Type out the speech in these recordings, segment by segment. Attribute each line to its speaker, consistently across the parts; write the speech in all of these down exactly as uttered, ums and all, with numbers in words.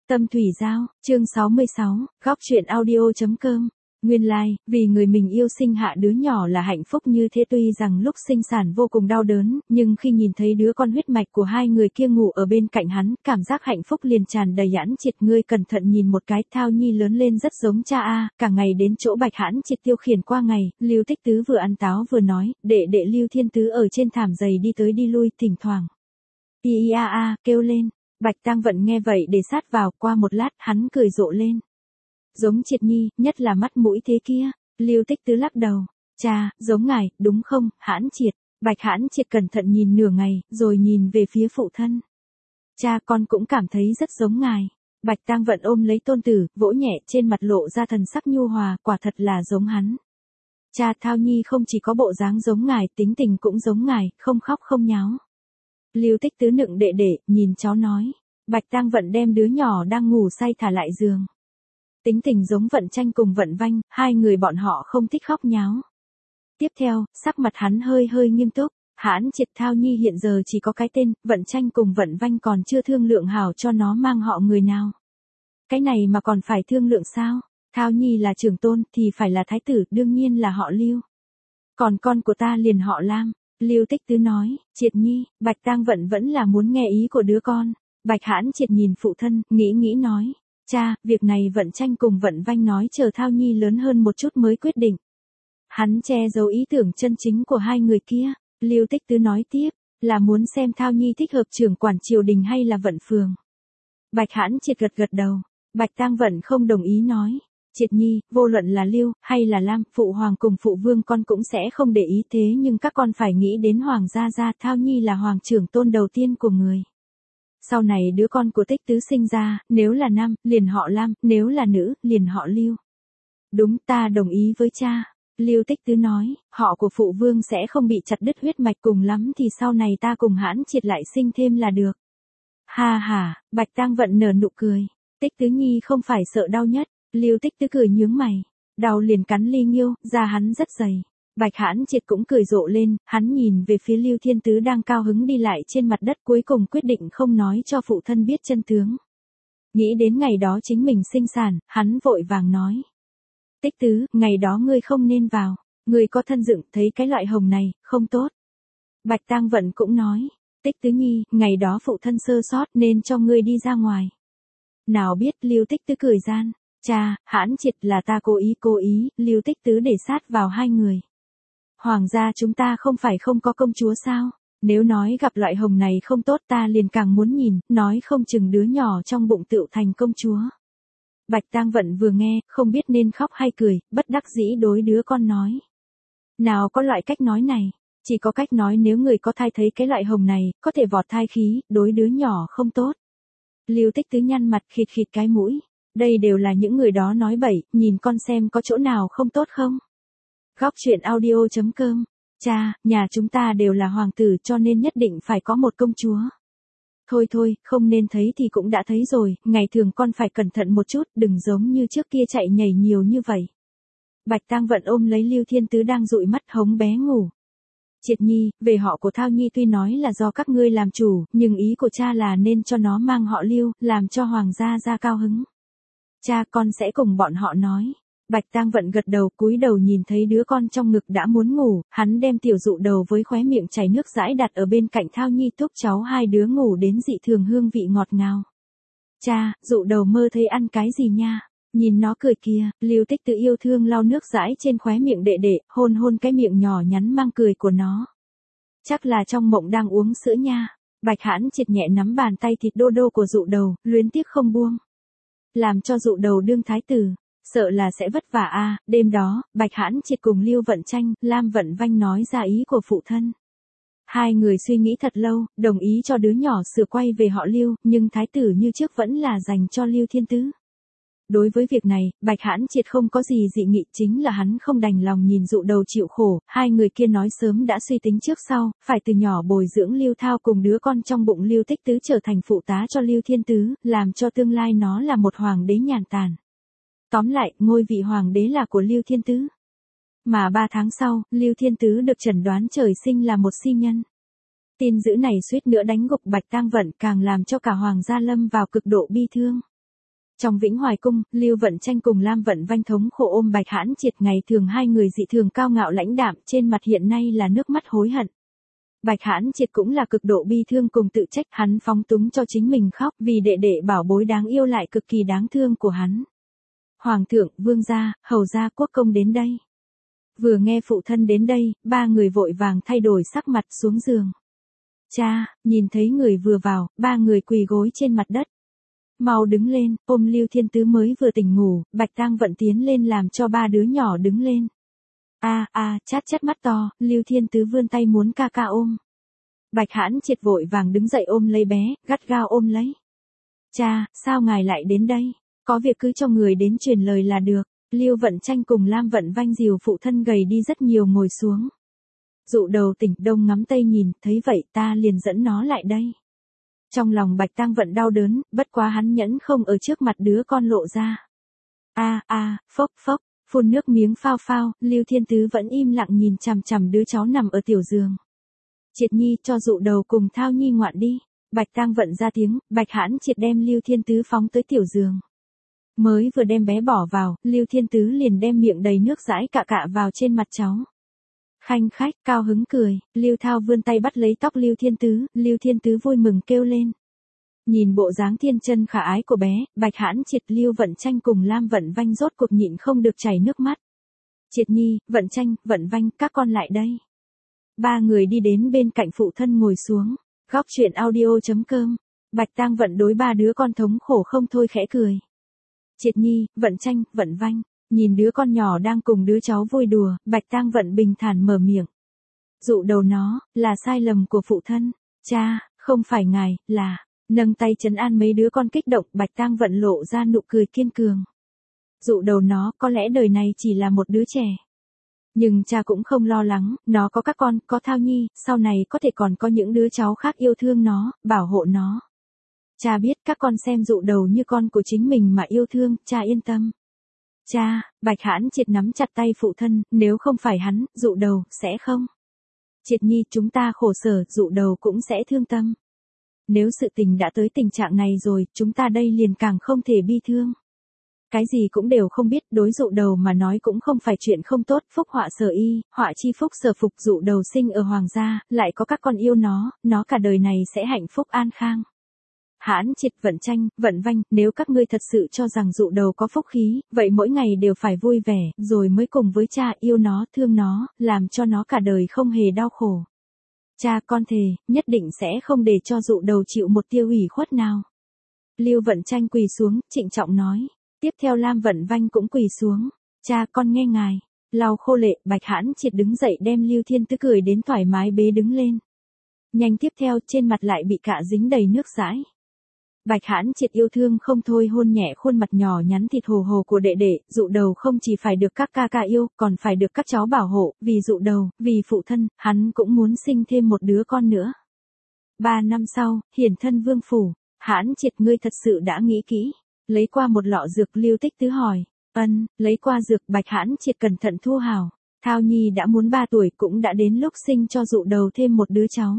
Speaker 1: Tâm Thủy Giao, chương sáu mươi sáu, góc truyện audio chấm com. Nguyên lai, like, vì người mình yêu sinh hạ đứa nhỏ là hạnh phúc như thế, tuy rằng lúc sinh sản vô cùng đau đớn, nhưng khi nhìn thấy đứa con huyết mạch của hai người kia ngủ ở bên cạnh hắn, cảm giác hạnh phúc liền tràn đầy. Hãn Triệt, ngươi cẩn thận nhìn một cái, Thao Nhi lớn lên rất giống cha a. Cả ngày đến chỗ Bạch Hãn Triệt tiêu khiển qua ngày. Lưu Tích Tứ vừa ăn táo vừa nói, đệ đệ Lưu Thiên Tứ ở trên thảm dày đi tới đi lui, thỉnh thoảng i i a a kêu lên. Bạch Tang Vận nghe vậy để sát vào, qua một lát hắn cười rộ lên. Giống Triệt Nhi, nhất là mắt mũi thế kia. Lưu Tích Tứ lắc đầu. Cha, giống ngài, đúng không, Hãn Triệt? Bạch Hãn Triệt cẩn thận nhìn nửa ngày, rồi nhìn về phía phụ thân. Cha, con cũng cảm thấy rất giống ngài. Bạch Tang Vận ôm lấy tôn tử, vỗ nhẹ trên mặt, lộ ra thần sắc nhu hòa, quả thật là giống hắn. Cha, Thao Nhi không chỉ có bộ dáng giống ngài, tính tình cũng giống ngài, không khóc không nháo. Lưu Tích Tứ nựng đệ đệ, nhìn cháu nói. Bạch Tang Vận đem đứa nhỏ đang ngủ say thả lại giường. Tính tình giống Vận Tranh cùng Vận Vanh, hai người bọn họ không thích khóc nháo. Tiếp theo, sắc mặt hắn hơi hơi nghiêm túc. Hãn Triệt, Thao Nhi hiện giờ chỉ có cái tên, Vận Tranh cùng Vận Vanh còn chưa thương lượng hảo cho nó mang họ người nào. Cái này mà còn phải thương lượng sao? Thao Nhi là trưởng tôn thì phải là thái tử, đương nhiên là họ Lưu. Còn con của ta liền họ Lam. Lưu Tích Tứ nói. Triệt Nhi, Bạch Tang Vận vẫn là muốn nghe ý của đứa con. Bạch Hãn Triệt nhìn phụ thân, nghĩ nghĩ nói. Cha, việc này Vận Tranh cùng Vận Vanh nói chờ Thao Nhi lớn hơn một chút mới quyết định. Hắn che giấu ý tưởng chân chính của hai người kia. Lưu Tích Tứ nói tiếp, là muốn xem Thao Nhi thích hợp trưởng quản triều đình hay là Vận Phường. Bạch Hãn Triệt gật gật đầu. Bạch Tang Vận không đồng ý nói. Triệt Nhi, vô luận là Lưu, hay là Lam, phụ hoàng cùng phụ vương con cũng sẽ không để ý, thế nhưng các con phải nghĩ đến hoàng gia gia. Thao Nhi là hoàng trưởng tôn đầu tiên của người. Sau này đứa con của Tích Tứ sinh ra, nếu là nam, liền họ Lam, nếu là nữ, liền họ Lưu. Đúng, ta đồng ý với cha. Lưu Tích Tứ nói, họ của phụ vương sẽ không bị chặt đứt huyết mạch, cùng lắm thì sau này ta cùng Hãn Triệt lại sinh thêm là được. Ha ha, Bạch Tang Vận nở nụ cười. Tích Tứ Nhi không phải sợ đau nhất. Lưu Tích Tứ cười nhướng mày. Đau liền cắn ly nghiêu, da hắn rất dày. Bạch Hãn Triệt cũng cười rộ lên, hắn nhìn về phía Lưu Thiên Tứ đang cao hứng đi lại trên mặt đất, cuối cùng quyết định không nói cho phụ thân biết chân tướng. Nghĩ đến ngày đó chính mình sinh sản, hắn vội vàng nói. Tích Tứ, ngày đó ngươi không nên vào, ngươi có thân dựng, thấy cái loại hồng này, không tốt. Bạch Tang Vận cũng nói. Tích Tứ Nhi, ngày đó phụ thân sơ sót nên cho ngươi đi ra ngoài. Nào biết, Lưu Tích Tứ cười gian. Cha, Hãn Triệt, là ta cố ý cố ý. Lưu Tích Tứ để sát vào hai người. Hoàng gia chúng ta không phải không có công chúa sao? Nếu nói gặp loại hồng này không tốt, ta liền càng muốn nhìn, nói không chừng đứa nhỏ trong bụng tựu thành công chúa. Bạch Tang Vận vừa nghe, không biết nên khóc hay cười, bất đắc dĩ đối đứa con nói. Nào có loại cách nói này, chỉ có cách nói nếu người có thai thấy cái loại hồng này, có thể vọt thai khí, đối đứa nhỏ không tốt. Lưu Tích Tứ nhăn mặt, khịt khịt cái mũi. Đây đều là những người đó nói bậy, nhìn con xem có chỗ nào không tốt không? Góc truyện audio chấm com. Cha, nhà chúng ta đều là hoàng tử cho nên nhất định phải có một công chúa. Thôi thôi, không nên thấy thì cũng đã thấy rồi, ngày thường con phải cẩn thận một chút, đừng giống như trước kia chạy nhảy nhiều như vậy. Bạch Tang Vận ôm lấy Lưu Thiên Tứ đang dụi mắt hống bé ngủ. Triệt Nhi, về họ của Thao Nhi tuy nói là do các ngươi làm chủ, nhưng ý của cha là nên cho nó mang họ Lưu, làm cho hoàng gia gia cao hứng. Cha, con sẽ cùng bọn họ nói. Bạch Tang Vận gật đầu, cúi đầu nhìn thấy đứa con trong ngực đã muốn ngủ, hắn đem tiểu dụ đầu với khóe miệng chảy nước dãi đặt ở bên cạnh Thao Nhi, thúc cháu hai đứa ngủ đến dị thường hương vị ngọt ngào. Cha, dụ đầu mơ thấy ăn cái gì nha? Nhìn nó cười kìa. Lưu Tích Tứ yêu thương lau nước dãi trên khóe miệng đệ đệ, hôn hôn cái miệng nhỏ nhắn mang cười của nó. Chắc là trong mộng đang uống sữa nha. Bạch Hãn Triệt nhẹ nắm bàn tay thịt đô đô của dụ đầu, luyến tiếc không buông. Làm cho dụ đầu đương thái tử, sợ là sẽ vất vả a. À. Đêm đó, Bạch Hãn Triệt cùng Lưu Vận Tranh, Lam Vận Vanh nói ra ý của phụ thân. Hai người suy nghĩ thật lâu, đồng ý cho đứa nhỏ sửa quay về họ Lưu, nhưng thái tử như trước vẫn là dành cho Lưu Thiên Tứ. Đối với việc này, Bạch Hãn Triệt không có gì dị nghị, chính là hắn không đành lòng nhìn dụ đầu chịu khổ. Hai người kia nói sớm đã suy tính trước sau, phải từ nhỏ bồi dưỡng Lưu Thao cùng đứa con trong bụng Lưu Tích Tứ trở thành phụ tá cho Lưu Thiên Tứ, làm cho tương lai nó là một hoàng đế nhàn tản. Tóm lại, ngôi vị hoàng đế là của Lưu Thiên Tứ. Mà ba tháng sau, Lưu Thiên Tứ được chẩn đoán trời sinh là một si nhân. Tin dữ này suýt nữa đánh gục Bạch Tang Vận, càng làm cho cả hoàng gia lâm vào cực độ bi thương. Trong Vĩnh Hoài cung, Lưu Vận Tranh cùng Lam Vận Vanh thống khổ ôm Bạch Hãn Triệt, ngày thường hai người dị thường cao ngạo lãnh đạm, trên mặt hiện nay là nước mắt hối hận. Bạch Hãn Triệt cũng là cực độ bi thương cùng tự trách, hắn phóng túng cho chính mình khóc, vì đệ đệ bảo bối đáng yêu lại cực kỳ đáng thương của hắn. Hoàng thượng, vương gia, hầu gia, quốc công đến đây. Vừa nghe phụ thân đến đây, ba người vội vàng thay đổi sắc mặt xuống giường. Cha, nhìn thấy người vừa vào, ba người quỳ gối trên mặt đất. Mau đứng lên, ôm Lưu Thiên Tứ mới vừa tỉnh ngủ, Bạch Tang Vận tiến lên làm cho ba đứa nhỏ đứng lên. A a, chát chát mắt to, Lưu Thiên Tứ vươn tay muốn ca ca ôm. Bạch Hãn Triệt vội vàng đứng dậy ôm lấy bé, gắt gao ôm lấy. Cha, sao ngài lại đến đây? Có việc cứ cho người đến truyền lời là được. Lưu Vận Tranh cùng Lam Vận Vanh dìu phụ thân gầy đi rất nhiều ngồi xuống. Dụ Đầu tỉnh, đông ngắm tây nhìn, thấy vậy ta liền dẫn nó lại đây. Trong lòng Bạch Tang Vận đau đớn, bất quá hắn nhẫn không ở trước mặt đứa con lộ ra. A a, phốc phốc, phun nước miếng phao phao, Lưu Thiên Tứ vẫn im lặng nhìn chằm chằm đứa cháu nằm ở tiểu giường. Triệt Nhi, cho Dụ Đầu cùng Thao Nhi ngoạn đi. Bạch Tang Vận ra tiếng, Bạch Hãn Triệt đem Lưu Thiên Tứ phóng tới tiểu giường. Mới vừa đem bé bỏ vào, Lưu Thiên Tứ liền đem miệng đầy nước dãi cạ cạ vào trên mặt cháu. Khanh khách, cao hứng cười, Lưu Thao vươn tay bắt lấy tóc Lưu Thiên Tứ, Lưu Thiên Tứ vui mừng kêu lên. Nhìn bộ dáng thiên chân khả ái của bé, Bạch Hãn Triệt, Lưu Vận Tranh cùng Lam Vận Vanh rốt cuộc nhịn không được chảy nước mắt. Triệt Nhi, Vận Tranh, Vận Vanh, các con lại đây. Ba người đi đến bên cạnh phụ thân ngồi xuống. Góc truyện audio chấm com. Bạch Tang Vận đối ba đứa con thống khổ không thôi khẽ cười. Triệt Nhi, Vận Tranh, Vận Vanh, nhìn đứa con nhỏ đang cùng đứa cháu vui đùa, Bạch Tang Vận bình thản mở miệng. Dụ Đầu nó, là sai lầm của phụ thân. Cha, không phải ngài, là, nâng tay trấn an mấy đứa con kích động, Bạch Tang Vận lộ ra nụ cười kiên cường. Dụ Đầu nó, có lẽ đời này chỉ là một đứa trẻ. Nhưng cha cũng không lo lắng, nó có các con, có Thao Nhi, sau này có thể còn có những đứa cháu khác yêu thương nó, bảo hộ nó. Cha biết các con xem Dụ Đầu như con của chính mình mà yêu thương, cha yên tâm. Cha, Bạch Hãn Triệt nắm chặt tay phụ thân, nếu không phải hắn, Dụ Đầu, sẽ không. Triệt Nhi, chúng ta khổ sở, Dụ Đầu cũng sẽ thương tâm. Nếu sự tình đã tới tình trạng này rồi, chúng ta đây liền càng không thể bi thương. Cái gì cũng đều không biết, đối Dụ Đầu mà nói cũng không phải chuyện không tốt, phúc họa sở y, họa chi phúc sở phục. Dụ Đầu sinh ở hoàng gia, lại có các con yêu nó, nó cả đời này sẽ hạnh phúc an khang. Hãn Triệt, Vận Tranh, Vận Vanh, nếu các ngươi thật sự cho rằng Dụ Đầu có phúc khí, vậy mỗi ngày đều phải vui vẻ, rồi mới cùng với cha yêu nó, thương nó, làm cho nó cả đời không hề đau khổ. Cha, con thề, nhất định sẽ không để cho Dụ Đầu chịu một tia ủy khuất nào. Lưu Vận Tranh quỳ xuống, trịnh trọng nói. Tiếp theo Lam Vận Vanh cũng quỳ xuống. Cha, con nghe ngài. Lau khô lệ, Bạch Hãn Triệt đứng dậy đem Lưu Thiên Tứ cười đến thoải mái bế đứng lên. Nhanh tiếp theo, trên mặt lại bị cạ dính đầy nước dãi. Bạch Hãn Triệt yêu thương không thôi hôn nhẹ khuôn mặt nhỏ nhắn thịt hồ hồ của đệ đệ. Dụ Đầu không chỉ phải được các ca ca yêu, còn phải được các cháu bảo hộ, vì Dụ Đầu, vì phụ thân, hắn cũng muốn sinh thêm một đứa con nữa. Ba năm sau, hiển thân vương phủ. Hãn Triệt, ngươi thật sự đã nghĩ kỹ. Lấy qua một lọ dược, Lưu Tích Tứ hỏi. Ân, lấy qua dược, Bạch Hãn Triệt cẩn thận thu hào. Thao Nhi đã muốn ba tuổi, cũng đã đến lúc sinh cho Dụ Đầu thêm một đứa cháu.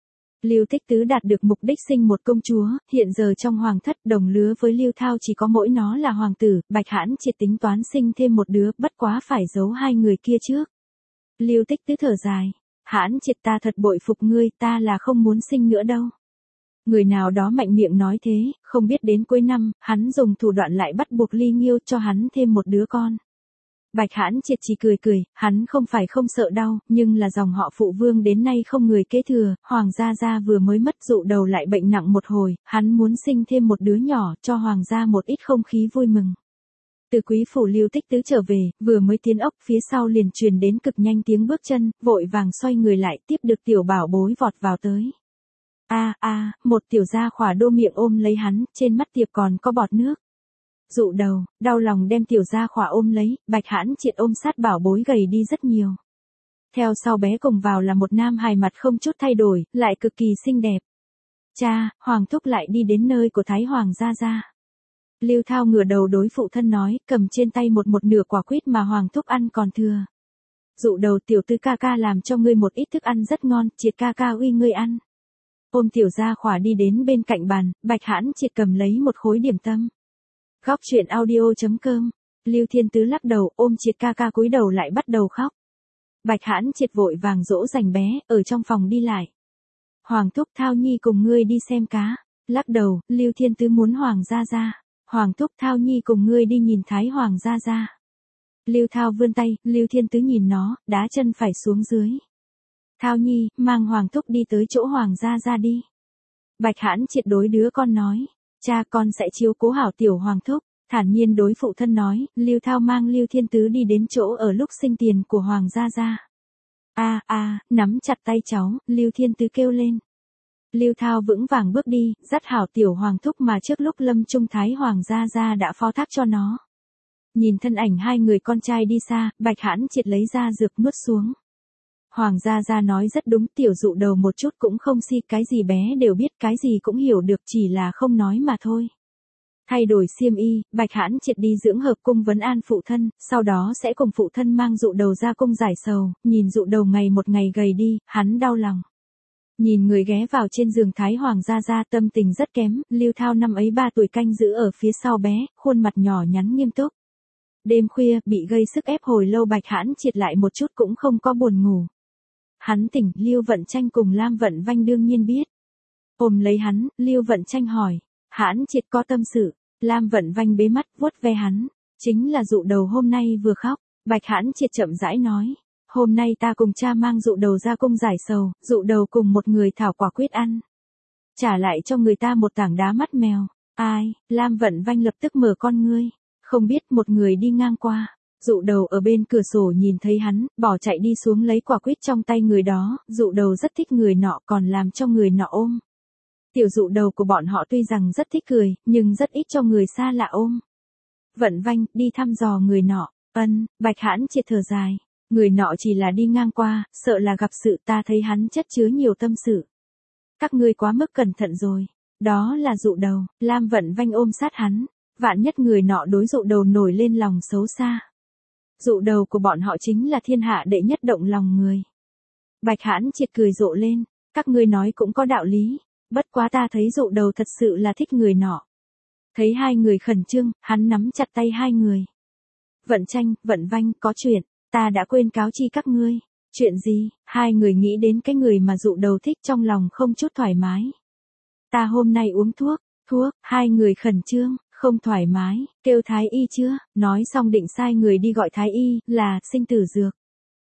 Speaker 1: Lưu Tích Tứ đạt được mục đích sinh một công chúa, hiện giờ trong hoàng thất đồng lứa với Lưu Thao chỉ có mỗi nó là hoàng tử, Bạch Hãn Triệt tính toán sinh thêm một đứa, bất quá phải giấu hai người kia trước. Lưu Tích Tứ thở dài. Hãn Triệt, ta thật bội phục ngươi, ta là không muốn sinh nữa đâu. Người nào đó mạnh miệng nói thế, không biết đến cuối năm, hắn dùng thủ đoạn lại bắt buộc Ly Nghiêu cho hắn thêm một đứa con. Bạch Hãn Triệt chỉ cười cười, hắn không phải không sợ đau, nhưng là dòng họ phụ vương đến nay không người kế thừa, Hoàng gia gia vừa mới mất, Dụ Đầu lại bệnh nặng một hồi, hắn muốn sinh thêm một đứa nhỏ, cho Hoàng gia một ít không khí vui mừng. Từ quý phủ Lưu Tích Tứ trở về, vừa mới tiến ốc, phía sau liền truyền đến cực nhanh tiếng bước chân, vội vàng xoay người lại, tiếp được tiểu bảo bối vọt vào tới. A a, một tiểu gia khỏa đô miệng ôm lấy hắn, trên mắt tiệp còn có bọt nước. Dụ Đầu, đau lòng đem tiểu gia khỏa ôm lấy, Bạch Hãn Triệt ôm sát bảo bối gầy đi rất nhiều. Theo sau bé cùng vào là một nam hài mặt không chút thay đổi, lại cực kỳ xinh đẹp. Cha, Hoàng thúc lại đi đến nơi của Thái Hoàng gia gia. Lưu Thao ngửa đầu đối phụ thân nói, cầm trên tay một một nửa quả quýt mà Hoàng thúc ăn còn thừa. Dụ Đầu, tiểu Tứ ca ca làm cho ngươi một ít thức ăn rất ngon, Triệt ca ca uy ngươi ăn. Ôm tiểu gia khỏa đi đến bên cạnh bàn, Bạch Hãn Triệt cầm lấy một khối điểm tâm. Góc chuyện audio.com. Lưu Thiên Tứ lắc đầu ôm Triệt ca ca cúi đầu lại bắt đầu khóc. Bạch Hãn Triệt vội vàng dỗ dành bé, ở trong phòng đi lại. Hoàng thúc Thao Nhi cùng ngươi đi xem cá. Lắc đầu, Lưu Thiên Tứ muốn Hoàng gia gia. Hoàng thúc Thao Nhi cùng ngươi đi nhìn Thái Hoàng gia gia. Lưu Thao vươn tay, Lưu Thiên Tứ nhìn nó, đá chân phải xuống dưới. Thao Nhi, mang Hoàng thúc đi tới chỗ Hoàng gia gia đi. Bạch Hãn Triệt đối đứa con nói, cha con sẽ chiếu cố hảo tiểu Hoàng thúc. Thản nhiên đối phụ thân nói, Lưu Thao mang Lưu Thiên Tứ đi đến chỗ ở lúc sinh tiền của Hoàng gia gia. A a, nắm chặt tay cháu, Lưu Thiên Tứ kêu lên. Lưu Thao vững vàng bước đi, dắt hảo tiểu Hoàng thúc mà trước lúc lâm trung Thái Hoàng gia gia đã phó thác cho nó. Nhìn thân ảnh hai người con trai đi xa, Bạch Hãn Triệt lấy ra dược nuốt xuống. Hoàng gia gia nói rất đúng, tiểu dụ đầu một chút cũng không si, cái gì bé đều biết, cái gì cũng hiểu được, chỉ là không nói mà thôi. Thay đổi xiêm y, Bạch Hãn Triệt đi dưỡng hợp cung vấn an phụ thân, sau đó sẽ cùng phụ thân mang dụ đầu ra cung giải sầu, nhìn dụ đầu ngày một ngày gầy đi, hắn đau lòng. Nhìn người ghé vào trên giường Thái Hoàng gia gia tâm tình rất kém, Lưu Thao năm ấy ba tuổi canh giữ ở phía sau bé, khuôn mặt nhỏ nhắn nghiêm túc. Đêm khuya, bị gây sức ép hồi lâu Bạch Hãn Triệt lại một chút cũng không có buồn ngủ. Hắn tỉnh, Lưu Vận Tranh cùng Lam Vận Vanh đương nhiên biết. Ôm lấy hắn, Lưu Vận Tranh hỏi, Hãn Triệt có tâm sự. Lam Vận Vanh bế mắt, vuốt ve hắn. Chính là dụ đầu hôm nay vừa khóc. Bạch Hãn Triệt chậm rãi nói. Hôm nay ta cùng cha mang dụ đầu ra cung giải sầu, dụ đầu cùng một người thảo quả quyết ăn. Trả lại cho người ta một tảng đá mắt mèo. Ai, Lam Vận Vanh lập tức mở con ngươi. Không biết một người đi ngang qua. Dụ đầu ở bên cửa sổ nhìn thấy hắn, bỏ chạy đi xuống lấy quả quýt trong tay người đó. Dụ đầu rất thích người nọ còn làm cho người nọ ôm. Tiểu dụ đầu của bọn họ tuy rằng rất thích cười, nhưng rất ít cho người xa lạ ôm. Vận Vanh, đi thăm dò người nọ. Ân, Bạch Hãn Triệt thở dài. Người nọ chỉ là đi ngang qua, sợ là gặp sự, ta thấy hắn chất chứa nhiều tâm sự. Các ngươi quá mức cẩn thận rồi. Đó là dụ đầu. Lam Vận Vanh ôm sát hắn. Vạn nhất người nọ đối dụ đầu nổi lên lòng xấu xa. Dụ đầu của bọn họ chính là thiên hạ đệ nhất động lòng người. Bạch Hãn Triệt cười rộ lên. Các ngươi nói cũng có đạo lý. Bất quá ta thấy dụ đầu thật sự là thích người nọ. Thấy hai người khẩn trương, hắn nắm chặt tay hai người. Vận Tranh, Vận Vanh, có chuyện, ta đã quên cáo chi các ngươi. Chuyện gì? Hai người nghĩ đến cái người mà dụ đầu thích trong lòng không chút thoải mái. Ta hôm nay uống thuốc, thuốc, hai người khẩn trương, không thoải mái, kêu thái y chưa, nói xong định sai người đi gọi thái y, là, sinh tử dược.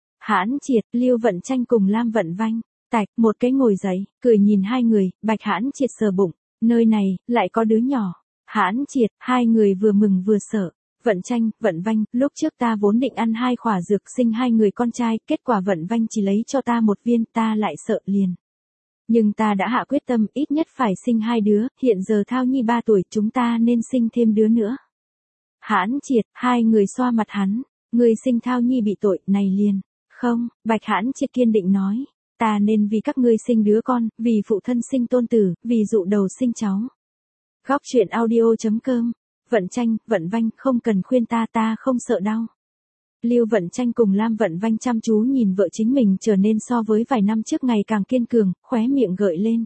Speaker 1: Hãn Triệt, Lưu Vận Tranh cùng Lam Vận Vanh. Tạch, một cái ngồi dậy, cười nhìn hai người, Bạch Hãn Triệt sờ bụng, nơi này, lại có đứa nhỏ. Hãn Triệt, hai người vừa mừng vừa sợ. Vận Tranh, Vận Vanh, lúc trước ta vốn định ăn hai khỏa dược sinh hai người con trai, kết quả Vận Vanh chỉ lấy cho ta một viên, ta lại sợ liền. Nhưng ta đã hạ quyết tâm, ít nhất phải sinh hai đứa, hiện giờ Thao Nhi ba tuổi, chúng ta nên sinh thêm đứa nữa. Hãn Triệt, hai người xoa mặt hắn, người sinh Thao Nhi bị tội, này liền. Không, Bạch Hãn Triệt kiên định nói. Ta nên vì các ngươi sinh đứa con, vì phụ thân sinh tôn tử, vì dụ đầu sinh cháu. Góc chuyện audio.com. Vận Tranh, Vận Vanh, không cần khuyên ta, ta không sợ đau. Lưu Vận Tranh cùng Lam Vận Vanh chăm chú nhìn vợ chính mình trở nên so với vài năm trước ngày càng kiên cường, khóe miệng gợi lên.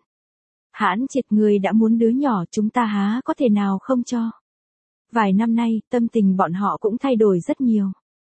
Speaker 1: Hãn Triệt, người đã muốn đứa nhỏ, chúng ta há có thể nào không cho. Vài năm nay, tâm tình bọn họ cũng thay đổi rất nhiều.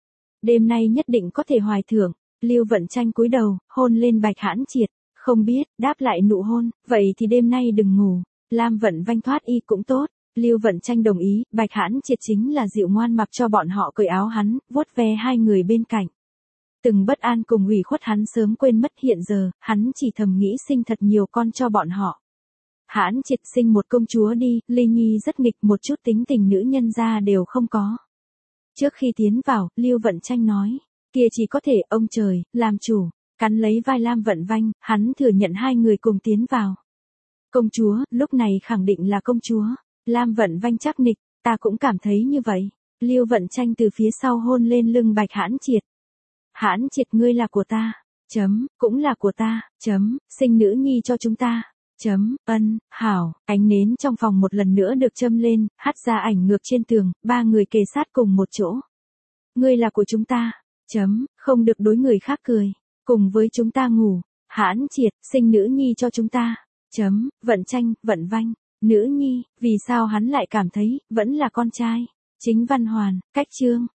Speaker 1: Đêm nay nhất định có thể hoài thưởng. Lưu Vận Tranh cúi đầu, hôn lên Bạch Hãn Triệt, không biết, đáp lại nụ hôn, vậy thì đêm nay đừng ngủ. Lam Vận Vanh thoát y cũng tốt. Lưu Vận Tranh đồng ý, Bạch Hãn Triệt chính là dịu ngoan mặc cho bọn họ cởi áo hắn, vuốt ve hai người bên cạnh. Từng bất an cùng ủy khuất hắn sớm quên mất, hiện giờ, hắn chỉ thầm nghĩ sinh thật nhiều con cho bọn họ. Hãn Triệt, sinh một công chúa đi, Ly Nhi rất nghịch, một chút tính tình nữ nhân ra đều không có. Trước khi tiến vào, Lưu Vận Tranh nói. Kia chỉ có thể ông trời, làm chủ, cắn lấy vai Lam Vận Vanh, hắn thừa nhận hai người cùng tiến vào. Công chúa, lúc này khẳng định là công chúa. Lam Vận Vanh chắc nịch, ta cũng cảm thấy như vậy. Lưu Vận Tranh từ phía sau hôn lên lưng Bạch Hãn Triệt. Hãn Triệt, ngươi là của ta. Chấm, cũng là của ta. Chấm, sinh nữ nhi cho chúng ta. Chấm, ân, hảo, ánh nến trong phòng một lần nữa được châm lên, hắt ra ảnh ngược trên tường, ba người kề sát cùng một chỗ. Ngươi là của chúng ta. Chấm, không được đối người khác cười. Cùng với chúng ta ngủ. Hãn Triệt, sinh nữ nhi cho chúng ta. Chấm, Vận Tranh, Vận Vanh. Nữ nhi, vì sao hắn lại cảm thấy, vẫn là con trai. Chính Văn Hoàn, cách chương.